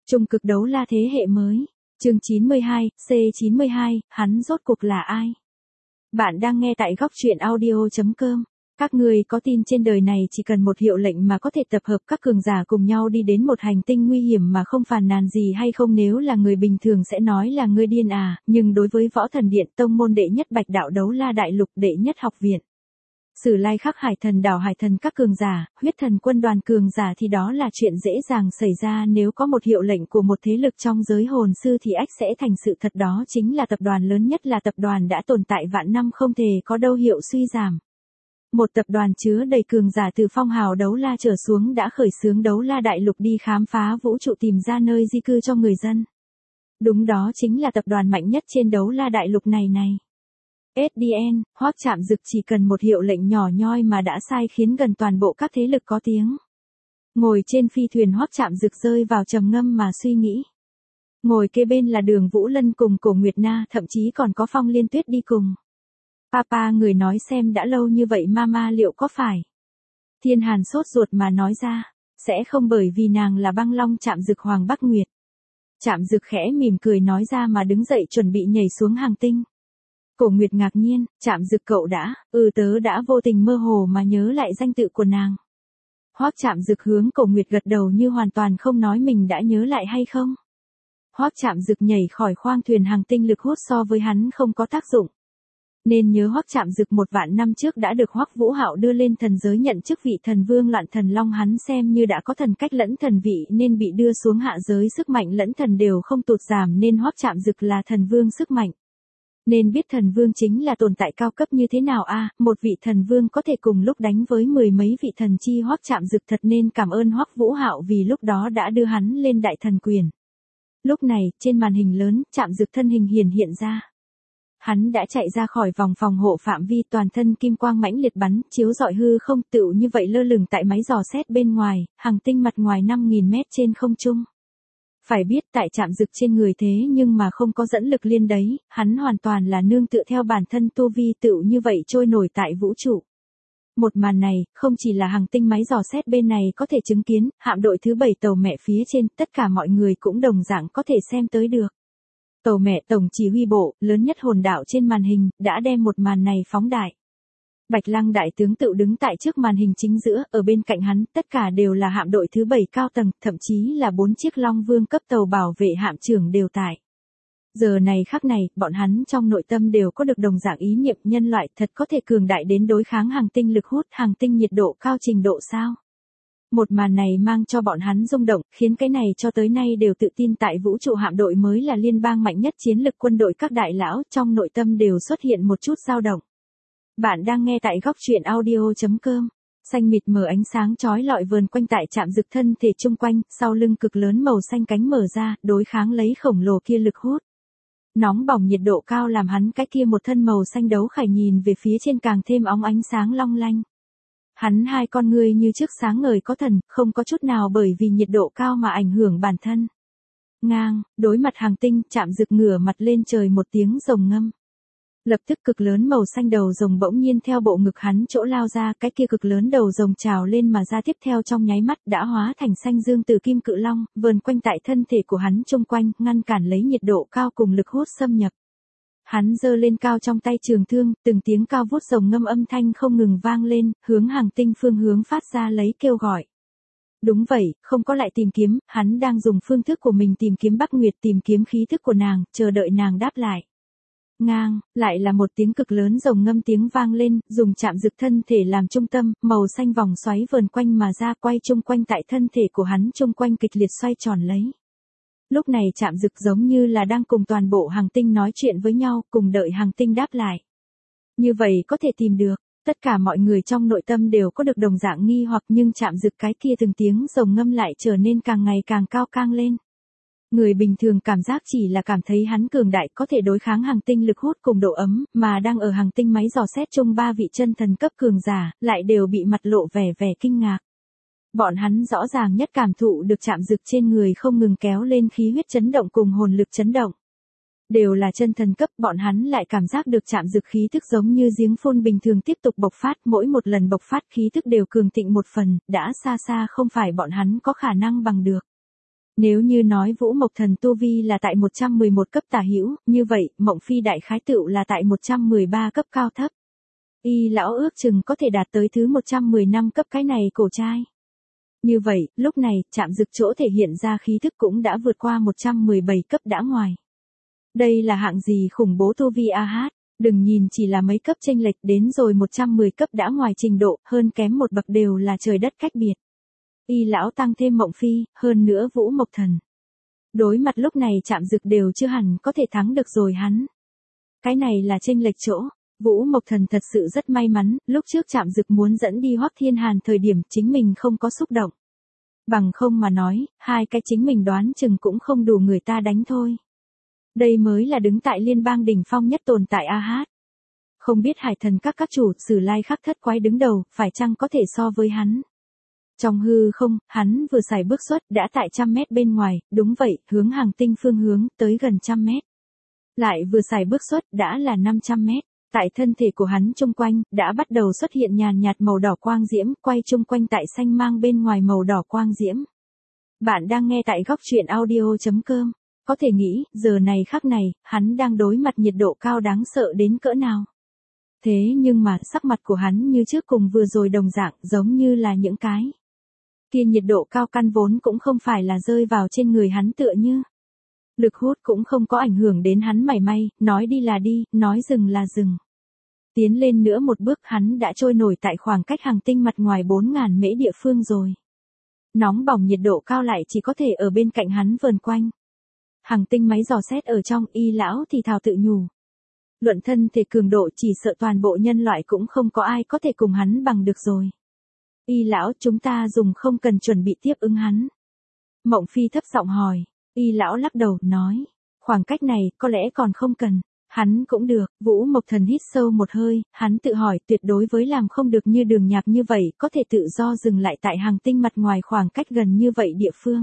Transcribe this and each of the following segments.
Trung cực đấu la thế hệ mới. Chương 92, C92, hắn rốt cuộc là ai? Bạn đang nghe tại góc truyện audio.com. Các người có tin trên đời này chỉ cần một hiệu lệnh mà có thể tập hợp các cường giả cùng nhau đi đến một hành tinh nguy hiểm mà không phàn nàn gì hay không? Nếu là người bình thường sẽ nói là ngươi điên à, nhưng đối với Võ Thần Điện tông môn đệ nhất Bạch Đạo Đấu La Đại Lục đệ nhất học viện, Sử Lai Khắc Hải Thần đảo Hải Thần các cường giả, huyết thần quân đoàn cường giả thì đó là chuyện dễ dàng xảy ra. Nếu có một hiệu lệnh của một thế lực trong giới hồn sư thì ắt sẽ thành sự thật, đó chính là tập đoàn lớn nhất, là tập đoàn đã tồn tại vạn năm không thể có đâu hiệu suy giảm. Một tập đoàn chứa đầy cường giả từ phong hào đấu la trở xuống đã khởi xướng đấu la đại lục đi khám phá vũ trụ, tìm ra nơi di cư cho người dân. Đúng, đó chính là tập đoàn mạnh nhất trên đấu la đại lục này. SDN, Hoắc Trạm Dực chỉ cần một hiệu lệnh nhỏ nhoi mà đã sai khiến gần toàn bộ các thế lực có tiếng. Ngồi trên phi thuyền, Hoắc Trạm Dực rơi vào trầm ngâm mà suy nghĩ. Ngồi kế bên là Đường Vũ Lân cùng Cổ Nguyệt Na, thậm chí còn có Phong Liên Tuyết đi cùng. Papa, người nói xem đã lâu như vậy mama liệu có phải? Thiên Hàn sốt ruột mà nói ra, sẽ không, bởi vì nàng là Băng Long Trạm Dực Hoàng Bắc Nguyệt. Trạm Dực khẽ mỉm cười nói ra mà đứng dậy chuẩn bị nhảy xuống hành tinh. Cổ Nguyệt ngạc nhiên, Trạm Dực cậu đã, tớ đã vô tình mơ hồ mà nhớ lại danh tự của nàng. Hoắc Trạm Dực hướng Cổ Nguyệt gật đầu như hoàn toàn không nói mình đã nhớ lại hay không. Hoắc Trạm Dực nhảy khỏi khoang thuyền, hành tinh lực hút so với hắn không có tác dụng. Nên nhớ Hoắc Trạm Dực 1.000 năm trước đã được Hoắc Vũ Hạo đưa lên thần giới nhận chức vị thần vương Loạn Thần Long, hắn xem như đã có thần cách lẫn thần vị nên bị đưa xuống hạ giới, sức mạnh lẫn thần đều không tụt giảm nên Hoắc Trạm Dực là thần vương sức mạnh. Nên biết thần vương chính là tồn tại cao cấp như thế nào a, một vị thần vương có thể cùng lúc đánh với mười mấy vị thần chi. Hoắc Trạm Dực thật nên cảm ơn Hoắc Vũ Hạo vì lúc đó đã đưa hắn lên đại thần quyền. Lúc này, trên màn hình lớn, Trạm Dực thân hình hiện ra. Hắn đã chạy ra khỏi vòng phòng hộ phạm vi, toàn thân kim quang mãnh liệt bắn, chiếu rọi hư không, tựu như vậy lơ lửng tại máy dò xét bên ngoài, hành tinh mặt ngoài 5.000 mét trên không trung. Phải biết tại Trạm Dực trên người thế nhưng mà không có dẫn lực liên đấy, hắn hoàn toàn là nương tựa theo bản thân tu vi, tựu như vậy trôi nổi tại vũ trụ. Một màn này, không chỉ là hành tinh máy dò xét bên này có thể chứng kiến, hạm đội thứ 7 tàu mẹ phía trên, tất cả mọi người cũng đồng dạng có thể xem tới được. Tàu mẹ tổng chỉ huy bộ, lớn nhất hồn đạo trên màn hình, đã đem một màn này phóng đại. Bạch Lăng đại tướng tự đứng tại trước màn hình chính giữa, ở bên cạnh hắn, tất cả đều là hạm đội thứ 7 cao tầng, thậm chí là 4 chiếc Long Vương cấp tàu bảo vệ hạm trưởng đều tại. Giờ này khắc này, bọn hắn trong nội tâm đều có được đồng dạng ý niệm, nhân loại thật có thể cường đại đến đối kháng hành tinh lực hút, hành tinh nhiệt độ cao trình độ sao? Một màn này mang cho bọn hắn rung động, khiến cái này cho tới nay đều tự tin tại vũ trụ hạm đội mới là liên bang mạnh nhất chiến lực quân đội, các đại lão trong nội tâm đều xuất hiện một chút dao động. Bạn đang nghe tại góc truyện audio.com. Xanh mịt mờ ánh sáng chói lọi vờn quanh tại Trạm Dực thân thể chung quanh, sau lưng cực lớn màu xanh cánh mở ra, đối kháng lấy khổng lồ kia lực hút. Nóng bỏng nhiệt độ cao làm hắn cái kia một thân màu xanh đấu khải nhìn về phía trên càng thêm óng ánh sáng long lanh. Hắn hai con ngươi như trước sáng ngời có thần, không có chút nào bởi vì nhiệt độ cao mà ảnh hưởng bản thân. Ngang, đối mặt hành tinh, Trạm Dực ngửa mặt lên trời một tiếng rồng ngâm. Lập tức cực lớn màu xanh đầu rồng bỗng nhiên theo bộ ngực hắn chỗ lao ra, cái kia cực lớn đầu rồng trào lên mà ra, tiếp theo trong nháy mắt đã hóa thành xanh dương từ kim cự long, vờn quanh tại thân thể của hắn chung quanh, ngăn cản lấy nhiệt độ cao cùng lực hút xâm nhập. Hắn giơ lên cao trong tay trường thương, từng tiếng cao vút rồng ngâm âm thanh không ngừng vang lên, hướng hành tinh phương hướng phát ra lấy kêu gọi. Đúng vậy, không có lại tìm kiếm, hắn đang dùng phương thức của mình tìm kiếm Bắc Nguyệt, tìm kiếm khí thức của nàng, chờ đợi nàng đáp lại. Ngang, lại là một tiếng cực lớn rồng ngâm tiếng vang lên, dùng Trạm Dực thân thể làm trung tâm, màu xanh vòng xoáy vờn quanh mà ra, quay chung quanh tại thân thể của hắn chung quanh kịch liệt xoay tròn lấy. Lúc này Trạm Dực giống như là đang cùng toàn bộ hành tinh nói chuyện với nhau, cùng đợi hành tinh đáp lại. Như vậy có thể tìm được, tất cả mọi người trong nội tâm đều có được đồng dạng nghi hoặc, nhưng Trạm Dực cái kia từng tiếng rồng ngâm lại trở nên càng ngày càng cao cang lên. Người bình thường cảm giác chỉ là cảm thấy hắn cường đại, có thể đối kháng hành tinh lực hút cùng độ ấm, mà đang ở hành tinh máy dò xét chung 3 vị chân thần cấp cường giả, lại đều bị mặt lộ vẻ kinh ngạc. Bọn hắn rõ ràng nhất cảm thụ được Trạm Dực trên người không ngừng kéo lên khí huyết chấn động cùng hồn lực chấn động. Đều là chân thần cấp, bọn hắn lại cảm giác được Trạm Dực khí thức giống như giếng phun bình thường tiếp tục bộc phát, mỗi một lần bộc phát khí thức đều cường thịnh một phần, đã xa xa không phải bọn hắn có khả năng bằng được. Nếu như nói Vũ Mộc Thần tu vi là tại 111 cấp tả hữu, như vậy, Mộng Phi đại khái tựu là tại 113 cấp cao thấp. Y lão ước chừng có thể đạt tới thứ 115 cấp cái này cổ trai. Như vậy, lúc này, Trạm Dực chỗ thể hiện ra khí thức cũng đã vượt qua 117 cấp đã ngoài. Đây là hạng gì khủng bố tu vi a hát, đừng nhìn chỉ là mấy cấp chênh lệch đến rồi 110 cấp đã ngoài trình độ, hơn kém một bậc đều là trời đất cách biệt. Y lão tăng thêm Mộng Phi, hơn nữa Vũ Mộc Thần. Đối mặt lúc này Trạm Dực đều chưa hẳn có thể thắng được rồi hắn. Cái này là chênh lệch chỗ. Vũ Mộc Thần thật sự rất may mắn, lúc trước Trạm Dực muốn dẫn đi Hoắc Thiên Hàn thời điểm chính mình không có xúc động. Bằng không mà nói, hai cái chính mình đoán chừng cũng không đủ người ta đánh thôi. Đây mới là đứng tại liên bang đỉnh phong nhất tồn tại a hát. Không biết hải thần các chủ Sử Lai Khắc Thất Quái đứng đầu, phải chăng có thể so với hắn. Trong hư không, hắn vừa xài bước xuất đã tại 100 mét bên ngoài, đúng vậy, hướng Hàng Tinh phương hướng, tới gần 100 mét. Lại vừa xài bước xuất đã là 500 mét. Tại thân thể của hắn chung quanh, đã bắt đầu xuất hiện nhàn nhạt màu đỏ quang diễm, quay chung quanh tại xanh mang bên ngoài màu đỏ quang diễm. Bạn đang nghe tại góc truyện audio.com. Có thể nghĩ, giờ này khắc này, hắn đang đối mặt nhiệt độ cao đáng sợ đến cỡ nào. Thế nhưng mà, sắc mặt của hắn như trước cùng vừa rồi đồng dạng, giống như là những cái. Kia nhiệt độ cao căn vốn cũng không phải là rơi vào trên người hắn tựa như. Lực hút cũng không có ảnh hưởng đến hắn mảy may, nói đi là đi, nói dừng là dừng. Tiến lên nữa một bước hắn đã trôi nổi tại khoảng cách Hàng Tinh mặt ngoài 4.000 mễ địa phương rồi. Nóng bỏng nhiệt độ cao lại chỉ có thể ở bên cạnh hắn vờn quanh. Hàng Tinh máy dò xét ở trong y lão thì thào tự nhủ. Luận thân thể cường độ chỉ sợ toàn bộ nhân loại cũng không có ai có thể cùng hắn bằng được rồi. Y lão chúng ta dùng không cần chuẩn bị tiếp ứng hắn. Mộng Phi thấp giọng hỏi. Y lão lắc đầu, nói, khoảng cách này, có lẽ còn không cần, hắn cũng được, Vũ Mộc Thần hít sâu một hơi, hắn tự hỏi tuyệt đối với làm không được như Đường Nhạc như vậy, có thể tự do dừng lại tại Hàng Tinh mặt ngoài khoảng cách gần như vậy địa phương.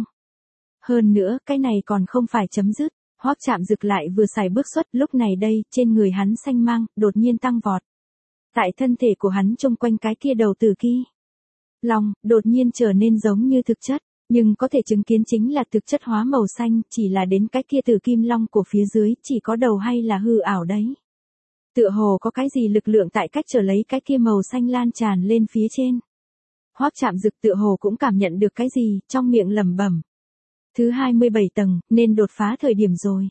Hơn nữa, cái này còn không phải chấm dứt, Hoắc Trạm Dực lại vừa xài bước xuất, lúc này đây, trên người hắn xanh mang, đột nhiên tăng vọt. Tại thân thể của hắn chung quanh cái kia đầu tử kia. Long, đột nhiên trở nên giống như thực chất. Nhưng có thể chứng kiến chính là thực chất hóa màu xanh, chỉ là đến cái kia tử kim long của phía dưới, chỉ có đầu hay là hư ảo đấy. Tựa hồ có cái gì lực lượng tại cách trở lấy cái kia màu xanh lan tràn lên phía trên. Hoắc Trạm Dực tựa hồ cũng cảm nhận được cái gì, trong miệng lẩm bẩm. Thứ 27 tầng, nên đột phá thời điểm rồi.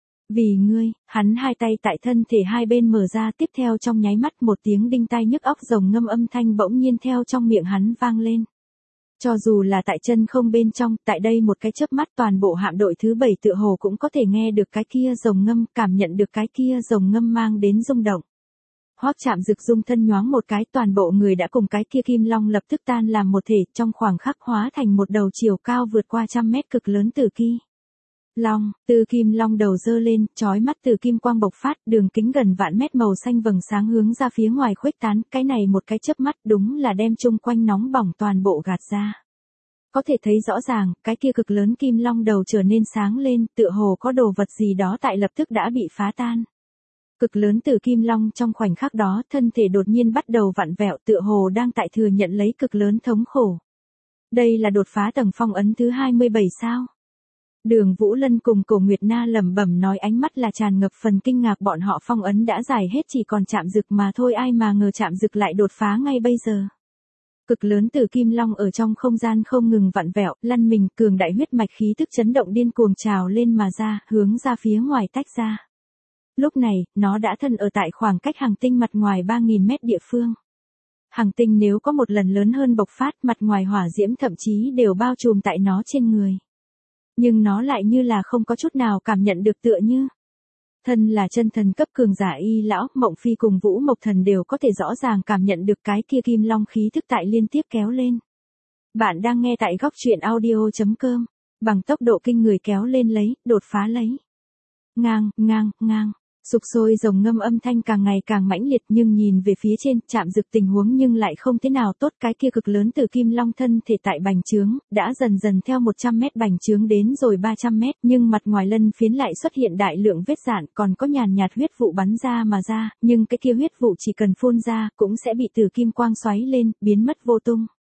Vì ngươi, hắn hai tay tại thân thể hai bên mở ra, tiếp theo trong nháy mắt một tiếng đinh tai nhức óc rồng ngâm âm thanh bỗng nhiên theo trong miệng hắn vang lên. Cho dù là tại chân không bên trong, tại đây một cái chớp mắt toàn bộ hạm đội thứ 7 tựa hồ cũng có thể nghe được cái kia rồng ngâm, cảm nhận được cái kia rồng ngâm mang đến rung động. Hoắc Trạm Dực rung thân nhoáng một cái, toàn bộ người đã cùng cái kia kim long lập tức tan làm một thể, trong khoảng khắc hóa thành một đầu chiều cao vượt qua 100 mét cực lớn tử kim. Long, từ kim long đầu dơ lên, chói mắt từ kim quang bộc phát, đường kính gần vạn mét màu xanh vầng sáng hướng ra phía ngoài khuếch tán, cái này một cái chớp mắt đúng là đem chung quanh nóng bỏng toàn bộ gạt ra. Có thể thấy rõ ràng, cái kia cực lớn kim long đầu trở nên sáng lên, tựa hồ có đồ vật gì đó tại lập tức đã bị phá tan. Cực lớn từ kim long trong khoảnh khắc đó, thân thể đột nhiên bắt đầu vặn vẹo, tựa hồ đang tại thừa nhận lấy cực lớn thống khổ. Đây là đột phá tầng phong ấn thứ 27 sao? Đường Vũ Lân cùng Cổ Nguyệt Na lẩm bẩm nói, ánh mắt là tràn ngập phần kinh ngạc, bọn họ phong ấn đã giải hết chỉ còn Trạm Dực mà thôi, ai mà ngờ Trạm Dực lại đột phá ngay bây giờ. Cực lớn từ kim long ở trong không gian không ngừng vặn vẹo, lăn mình, cường đại huyết mạch khí tức chấn động điên cuồng trào lên mà ra, hướng ra phía ngoài tách ra. Lúc này, nó đã thân ở tại khoảng cách Hàng Tinh mặt ngoài 3.000 mét địa phương. Hàng Tinh nếu có một lần lớn hơn bộc phát, mặt ngoài hỏa diễm thậm chí đều bao trùm tại nó trên người. Nhưng nó lại như là không có chút nào cảm nhận được tựa như. Thân là chân thần cấp cường giả y lão, Mộng Phi cùng Vũ Mộc Thần đều có thể rõ ràng cảm nhận được cái kia kim long khí thức tại liên tiếp kéo lên. Bạn đang nghe tại góc truyện audio.com, bằng tốc độ kinh người kéo lên lấy, đột phá lấy. Ngang, ngang, ngang. Sục sôi rồng ngâm âm thanh càng ngày càng mãnh liệt, nhưng nhìn về phía trên, Trạm Dực tình huống nhưng lại không thế nào tốt, cái kia cực lớn từ kim long thân thể tại bành trướng, đã dần dần theo 100 mét bành trướng đến rồi 300 mét, nhưng mặt ngoài lân phiến lại xuất hiện đại lượng vết rạn, còn có nhàn nhạt huyết vụ bắn ra mà ra, nhưng cái kia huyết vụ chỉ cần phun ra, cũng sẽ bị từ kim quang xoáy lên, biến mất vô tung.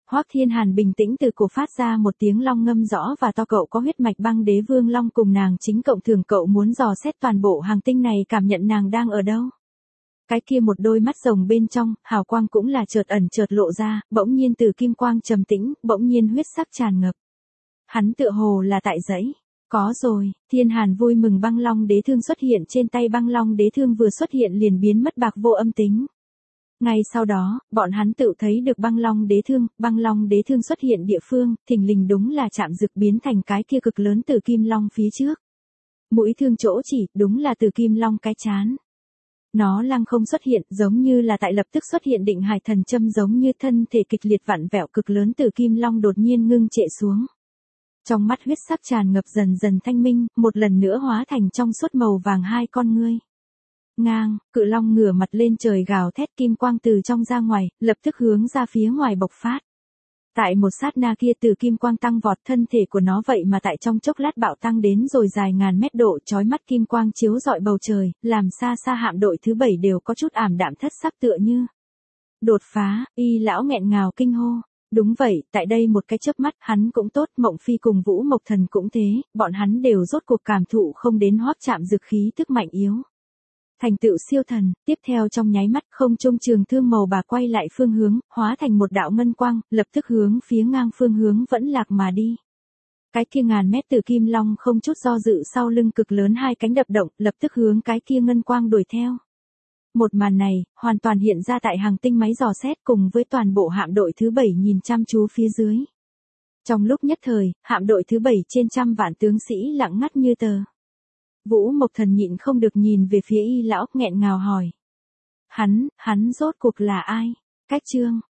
Hoắc Thiên Hàn bình tĩnh từ cổ phát ra một tiếng long ngâm rõ và to, cậu có huyết mạch băng đế vương long cùng nàng chính cộng thường, cậu muốn dò xét toàn bộ hành tinh này, cảm nhận nàng đang ở đâu. Cái kia một đôi mắt rồng bên trong, hào quang cũng là chợt ẩn chợt lộ ra, bỗng nhiên từ kim quang trầm tĩnh, bỗng nhiên huyết sắc tràn ngập. Hắn tựa hồ là tại dãy. Có rồi, Thiên Hàn vui mừng, băng long đế thương xuất hiện trên tay, băng long đế thương vừa xuất hiện liền biến mất bạc vô âm tính. Ngay sau đó, bọn hắn tự thấy được băng long đế thương xuất hiện địa phương, thình lình đúng là chạm dực biến thành cái kia cực lớn tử kim long phía trước. Mũi thương chỗ chỉ, đúng là tử kim long cái chán. Nó lăng không xuất hiện, giống như là tại lập tức xuất hiện định hải thần châm, giống như thân thể kịch liệt vặn vẹo, cực lớn tử kim long đột nhiên ngưng trệ xuống. Trong mắt huyết sắc tràn ngập dần dần thanh minh, một lần nữa hóa thành trong suốt màu vàng hai con ngươi. Ngang, cự long ngửa mặt lên trời gào thét, kim quang từ trong ra ngoài, lập tức hướng ra phía ngoài bộc phát. Tại một sát na kia, từ kim quang tăng vọt, thân thể của nó vậy mà tại trong chốc lát bạo tăng đến rồi dài ngàn mét độ, chói mắt kim quang chiếu rọi bầu trời, làm xa xa hạm đội thứ 7 đều có chút ảm đạm thất sắc, tựa như đột phá. Y lão nghẹn ngào kinh hô. Đúng vậy, tại đây một cái chớp mắt, hắn cũng tốt, Mộng Phi cùng Vũ Mộc Thần cũng thế, bọn hắn đều rốt cuộc cảm thụ không đến Hoắc Trạm Dực khí tức mạnh yếu. Thành tựu siêu thần, tiếp theo trong nháy mắt, không trung trường thương màu bạc quay lại phương hướng, hóa thành một đạo ngân quang, lập tức hướng phía ngang phương hướng vẫn lạc mà đi. Cái kia ngàn mét tử kim long không chút do dự, sau lưng cực lớn hai cánh đập động, lập tức hướng cái kia ngân quang đuổi theo. Một màn này, hoàn toàn hiện ra tại hành tinh máy dò xét cùng với toàn bộ hạm đội thứ 7 nhìn chăm chú phía dưới. Trong lúc nhất thời, hạm đội thứ 7 trên trăm vạn tướng sĩ lặng ngắt như tờ. Vũ Mộc Thần nhịn không được nhìn về phía Y lão, nghẹn ngào hỏi. Hắn rốt cuộc là ai? Cách chương